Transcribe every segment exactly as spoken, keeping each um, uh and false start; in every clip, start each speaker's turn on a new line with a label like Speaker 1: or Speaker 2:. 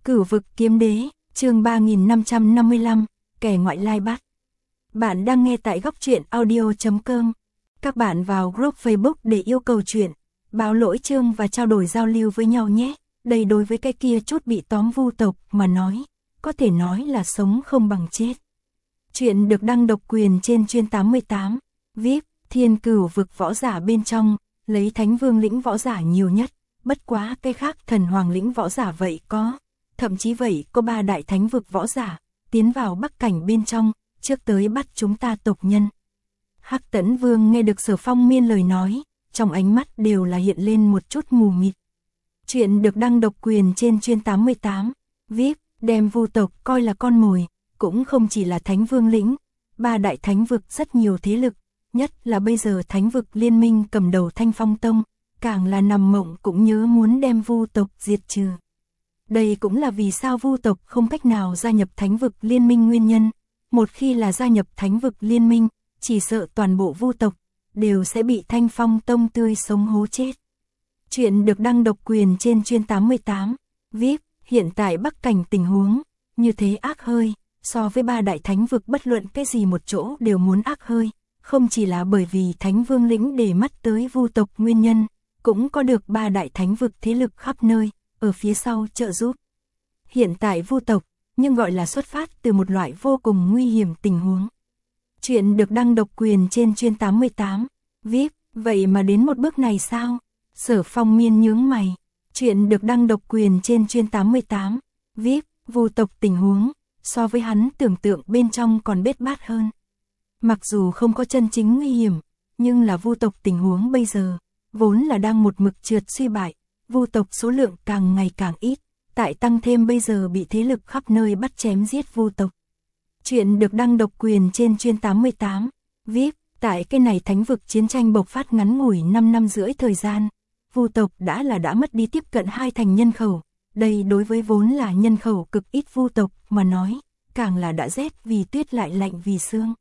Speaker 1: Cửu vực kiếm đế, chương ba nghìn năm trăm năm mươi lăm, kẻ ngoại lai bắt. Bạn đang nghe tại góc truyện audio chấm com. Các bạn vào group Facebook để yêu cầu chuyện, báo lỗi chương và trao đổi giao lưu với nhau nhé. Đây đối với cái kia chút bị tóm vu tộc mà nói, có thể nói là sống không bằng chết. Chuyện được đăng độc quyền trên chuyên tám mươi tám, vê i pê, thiên cửu vực võ giả bên trong, lấy thánh vương lĩnh võ giả nhiều nhất, bất quá cái khác thần hoàng lĩnh võ giả vậy có. Thậm chí vậy có ba đại thánh vực võ giả, tiến vào bắc cảnh bên trong, trước tới bắt chúng ta tộc nhân. Hắc Tẫn Vương nghe được Sở Phong Miên lời nói, trong ánh mắt đều là hiện lên một chút mù mịt. Chuyện được đăng độc quyền trên chuyên tám mươi tám, vê i pê, đem vu tộc coi là con mồi, cũng không chỉ là thánh vương lĩnh, ba đại thánh vực rất nhiều thế lực, nhất là bây giờ thánh vực liên minh cầm đầu Thanh Phong Tông, càng là nằm mộng cũng nhớ muốn đem vu tộc diệt trừ. Đây cũng là vì sao vu tộc không cách nào gia nhập thánh vực liên minh nguyên nhân, một khi là gia nhập thánh vực liên minh, chỉ sợ toàn bộ vu tộc đều sẽ bị Thanh Phong Tông tươi sống hố chết. Chuyện được đăng độc quyền trên chuyên tám mươi tám, vê i pê, hiện tại bắc cảnh tình huống, như thế ác hơi, so với ba đại thánh vực bất luận cái gì một chỗ đều muốn ác hơi, không chỉ là bởi vì thánh vương lĩnh để mắt tới vu tộc nguyên nhân, cũng có được ba đại thánh vực thế lực khắp nơi, ở phía sau trợ giúp. Hiện tại vu tộc, nhưng gọi là xuất phát từ một loại vô cùng nguy hiểm tình huống. Chuyện được đăng độc quyền trên chuyên tám mươi tám, vê i pê, vậy mà đến một bước này sao? Sở Phong Miên nhướng mày. Chuyện được đăng độc quyền trên chuyên tám mươi tám, vê i pê, vu tộc tình huống, so với hắn tưởng tượng bên trong còn bết bát hơn. Mặc dù không có chân chính nguy hiểm, nhưng là vu tộc tình huống bây giờ, vốn là đang một mực trượt suy bại, vu tộc số lượng càng ngày càng ít, tại tăng thêm bây giờ bị thế lực khắp nơi bắt chém giết vu tộc. Chuyện được đăng độc quyền trên chuyên tám mươi tám, vê i pê, tại cái này thánh vực chiến tranh bộc phát ngắn ngủi năm năm rưỡi thời gian, vu tộc đã là đã mất đi tiếp cận hai thành nhân khẩu, đây đối với vốn là nhân khẩu cực ít vu tộc mà nói, càng là đã rét vì tuyết lại lạnh vì sương.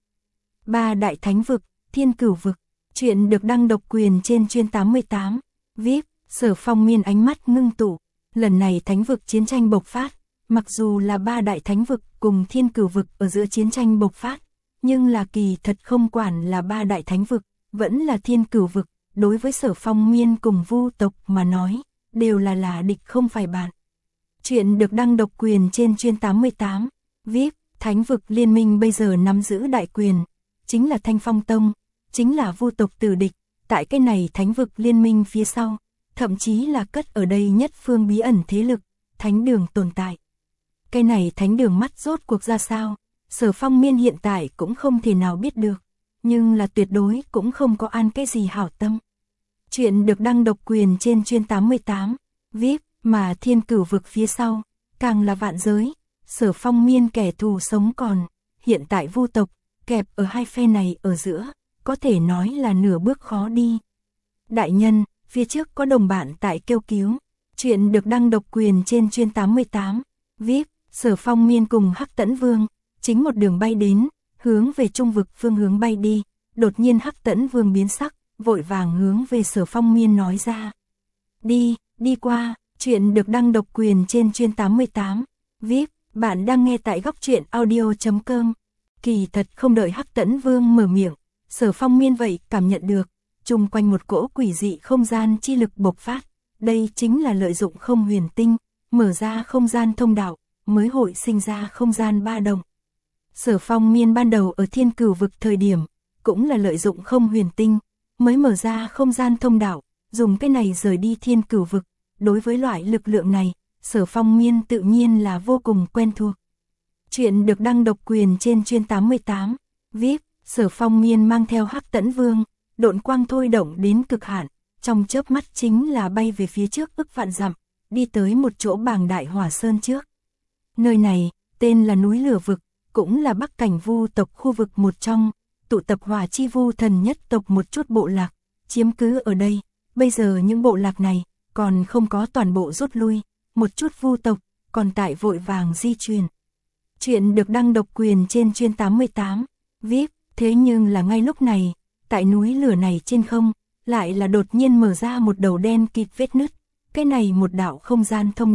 Speaker 1: Ba đại thánh vực, thiên cửu vực, chuyện được đăng độc quyền trên chuyên tám mươi tám, vê i pê, Sở Phong Miên ánh mắt ngưng tụ, lần này thánh vực chiến tranh bộc phát, mặc dù là ba đại thánh vực cùng thiên cửu vực ở giữa chiến tranh bộc phát, nhưng là kỳ thật không quản là ba đại thánh vực, vẫn là thiên cửu vực, đối với Sở Phong Miên cùng vu tộc mà nói, đều là là địch không phải bạn. Chuyện được đăng độc quyền trên chuyên tám mươi tám, vê i pê, thánh vực liên minh bây giờ nắm giữ đại quyền, chính là Thanh Phong Tông, chính là vu tộc tử địch, tại cái này thánh vực liên minh phía sau, thậm chí là cất ở đây nhất phương bí ẩn thế lực, thánh đường tồn tại. Cái này thánh đường mắt rốt cuộc ra sao, Sở Phong Miên hiện tại cũng không thể nào biết được, nhưng là tuyệt đối cũng không có an cái gì hảo tâm. Chuyện được đăng độc quyền trên chuyên tám mươi tám, vê i pê, mà thiên cửu vực phía sau, càng là vạn giới, Sở Phong Miên kẻ thù sống còn, hiện tại vu tộc, kẹp ở hai phe này ở giữa, có thể nói là nửa bước khó đi. Đại nhân, phía trước có đồng bạn tại kêu cứu. Chuyện được đăng độc quyền trên chuyên tám mươi tám, vê i pê, Sở Phong Miên cùng Hắc Tẫn Vương, chính một đường bay đến, hướng về trung vực phương hướng bay đi, đột nhiên Hắc Tẫn Vương biến sắc, vội vàng hướng về Sở Phong Miên nói ra. Đi, đi qua, chuyện được đăng độc quyền trên chuyên tám mươi tám, vê i pê, bạn đang nghe tại góc truyện audio chấm com. Kỳ thật không đợi Hắc Tẫn Vương mở miệng, Sở Phong Miên vậy cảm nhận được, chung quanh một cỗ quỷ dị không gian chi lực bộc phát, đây chính là lợi dụng không huyền tinh, mở ra không gian thông đạo, mới hội sinh ra không gian ba động. Sở Phong Miên ban đầu ở thiên cửu vực thời điểm, cũng là lợi dụng không huyền tinh, mới mở ra không gian thông đạo, dùng cái này rời đi thiên cửu vực, đối với loại lực lượng này, Sở Phong Miên tự nhiên là vô cùng quen thuộc. Chuyện được đăng độc quyền trên chuyên tám mươi tám, vê i pê, Sở Phong Miên mang theo Hắc Tẫn Vương, độn quang thôi động đến cực hạn, trong chớp mắt chính là bay về phía trước ức vạn dặm, đi tới một chỗ bảng đại hỏa sơn trước. Nơi này, tên là núi lửa vực, cũng là bắc cảnh vu tộc khu vực một trong, tụ tập hỏa chi vu thần nhất tộc một chút bộ lạc, chiếm cứ ở đây, bây giờ những bộ lạc này, còn không có toàn bộ rút lui, một chút vu tộc, còn tại vội vàng di chuyển. Chuyện được đăng độc quyền trên chuyên tám mươi tám, vê i pê, thế nhưng là ngay lúc này, tại núi lửa này trên không, lại là đột nhiên mở ra một đầu đen kịt vết nứt, cái này một đạo không gian thông đạo,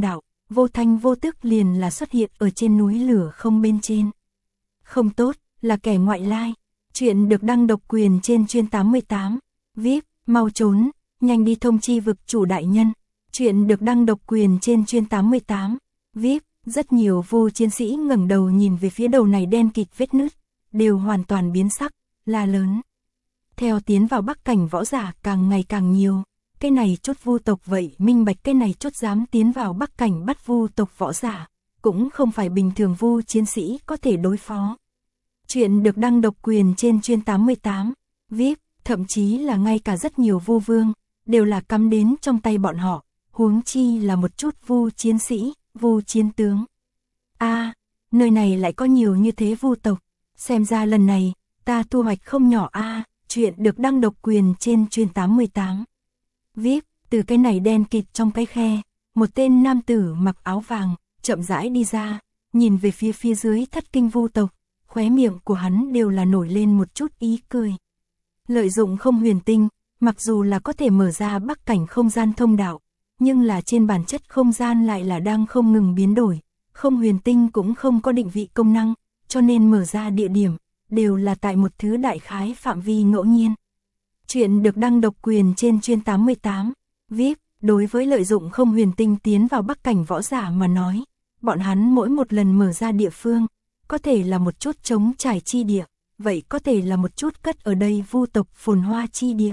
Speaker 1: vô thanh vô tức liền là xuất hiện ở trên núi lửa không bên trên. Không tốt, là kẻ ngoại lai. Chuyện được đăng độc quyền trên chuyên tám mươi tám. vê i pê, mau trốn, nhanh đi thông chi vực chủ đại nhân. Chuyện được đăng độc quyền trên chuyên tám mươi tám. vê i pê, rất nhiều vô chiến sĩ ngẩng đầu nhìn về phía đầu này đen kịt vết nứt, đều hoàn toàn biến sắc, la lớn. Theo tiến vào Bắc Cảnh võ giả càng ngày càng nhiều, cái này chốt vu tộc vậy minh bạch cái này chốt dám tiến vào Bắc Cảnh bắt vu tộc võ giả, cũng không phải bình thường vu chiến sĩ có thể đối phó. Chuyện được đăng độc quyền trên chuyên tám mươi tám. vê i pê, thậm chí là ngay cả rất nhiều vu vương, đều là cắm đến trong tay bọn họ, huống chi là một chút vu chiến sĩ, vu chiến tướng. A, à, nơi này lại có nhiều như thế vu tộc, xem ra lần này, ta thu hoạch không nhỏ a. À, chuyện được đăng độc quyền trên chuyên tám mươi tám. vê i pê, từ cái này đen kịt trong cái khe, một tên nam tử mặc áo vàng, chậm rãi đi ra, nhìn về phía phía dưới thất kinh vu tộc, khóe miệng của hắn đều là nổi lên một chút ý cười. Lợi dụng không huyền tinh, mặc dù là có thể mở ra Bắc Cảnh không gian thông đạo, nhưng là trên bản chất không gian lại là đang không ngừng biến đổi, không huyền tinh cũng không có định vị công năng, cho nên mở ra địa điểm, đều là tại một thứ đại khái phạm vi ngẫu nhiên. Chuyện được đăng độc quyền trên chuyên tám mươi tám. vê i pê, đối với lợi dụng không huyền tinh tiến vào Bắc Cảnh võ giả mà nói, bọn hắn mỗi một lần mở ra địa phương, có thể là một chút trống trải chi địa, vậy có thể là một chút cất ở đây vu tộc phồn hoa chi địa.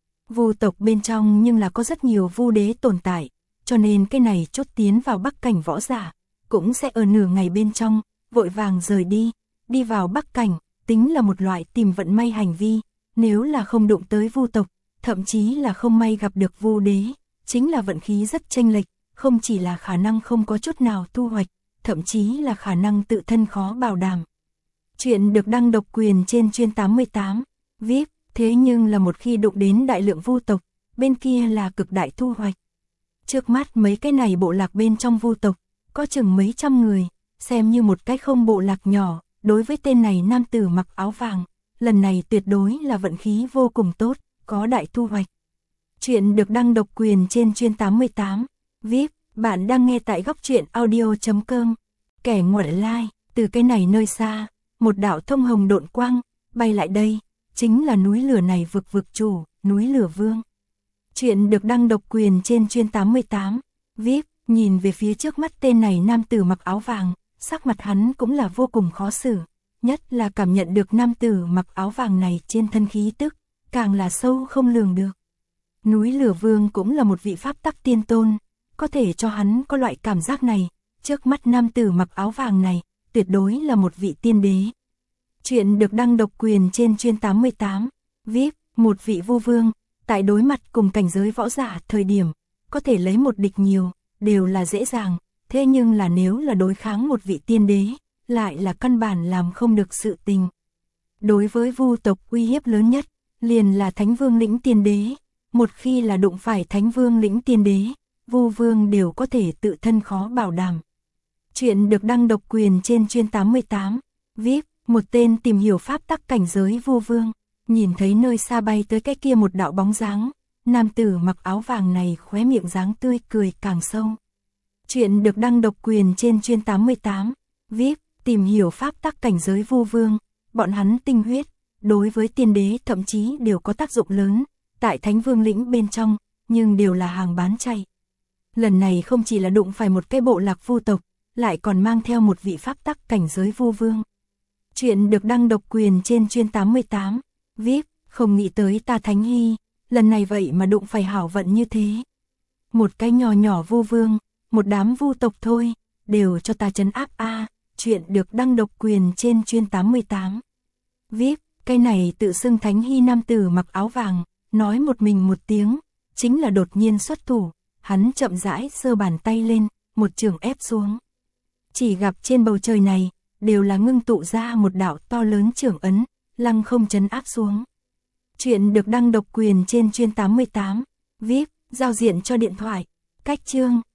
Speaker 1: Vu tộc bên trong nhưng là có rất nhiều vu đế tồn tại, cho nên cái này chốt tiến vào Bắc Cảnh võ giả, cũng sẽ ở nửa ngày bên trong, vội vàng rời đi, đi vào Bắc Cảnh, tính là một loại tìm vận may hành vi, nếu là không đụng tới vu tộc, thậm chí là không may gặp được vu đế, chính là vận khí rất chênh lệch, không chỉ là khả năng không có chút nào thu hoạch, thậm chí là khả năng tự thân khó bảo đảm. Chuyện được đăng độc quyền trên chuyên tám mươi tám. vê i pê, thế nhưng là một khi đụng đến đại lượng vu tộc, bên kia là cực đại thu hoạch. Trước mắt mấy cái này bộ lạc bên trong vu tộc, có chừng mấy trăm người, xem như một cái không bộ lạc nhỏ, đối với tên này nam tử mặc áo vàng, lần này tuyệt đối là vận khí vô cùng tốt, có đại thu hoạch. Chuyện được đăng độc quyền trên chuyên tám mươi tám. vê i pê, bạn đang nghe tại góc truyện audio chấm com. Kẻ ngoại lai, từ cái này nơi xa, một đạo thông hồng độn quang, bay lại đây, chính là núi lửa này vực vực chủ, núi lửa vương. Chuyện được đăng độc quyền trên chuyên tám mươi tám. vê i pê, nhìn về phía trước mắt tên này nam tử mặc áo vàng, sắc mặt hắn cũng là vô cùng khó xử, nhất là cảm nhận được nam tử mặc áo vàng này trên thân khí tức, càng là sâu không lường được. Núi lửa vương cũng là một vị pháp tắc tiên tôn, có thể cho hắn có loại cảm giác này, trước mắt nam tử mặc áo vàng này, tuyệt đối là một vị tiên đế. Chuyện được đăng độc quyền trên chuyên tám mươi tám. vê i pê, một vị vu vương, tại đối mặt cùng cảnh giới võ giả thời điểm, có thể lấy một địch nhiều, đều là dễ dàng, thế nhưng là nếu là đối kháng một vị tiên đế, lại là căn bản làm không được sự tình. Đối với vu tộc uy hiếp lớn nhất, liền là Thánh Vương lĩnh tiên đế, một khi là đụng phải Thánh Vương lĩnh tiên đế, vu vương đều có thể tự thân khó bảo đảm. Chuyện được đăng độc quyền trên chuyên tám mươi tám. vê i pê, một tên tìm hiểu pháp tắc cảnh giới vu vương, nhìn thấy nơi xa bay tới cái kia một đạo bóng dáng, nam tử mặc áo vàng này khóe miệng dáng tươi cười càng sâu. Chuyện được đăng độc quyền trên chuyên tám mươi tám. vê i pê, tìm hiểu pháp tắc cảnh giới vu vương, bọn hắn tinh huyết, đối với tiên đế thậm chí đều có tác dụng lớn, tại Thánh Vương lĩnh bên trong, nhưng đều là hàng bán chay. Lần này không chỉ là đụng phải một cái bộ lạc vu tộc, lại còn mang theo một vị pháp tắc cảnh giới vu vương. Chuyện được đăng độc quyền trên chuyên tám mươi tám. vê i pê, không nghĩ tới ta Thánh Hy, lần này vậy mà đụng phải hảo vận như thế. Một cái nhỏ nhỏ vu vương, một đám vu tộc thôi, đều cho ta trấn áp a. À, chuyện được đăng độc quyền trên chuyên tám mươi tám. vê i pê, cái này tự xưng Thánh Hy nam tử mặc áo vàng, nói một mình một tiếng, chính là đột nhiên xuất thủ, hắn chậm rãi giơ bàn tay lên, một chưởng ép xuống. Chỉ gặp trên bầu trời này, đều là ngưng tụ ra một đạo to lớn chưởng ấn, lăng không trấn áp xuống. Chuyện được đăng độc quyền trên chuyên tám mươi tám. vê i pê, giao diện cho điện thoại, cách chương,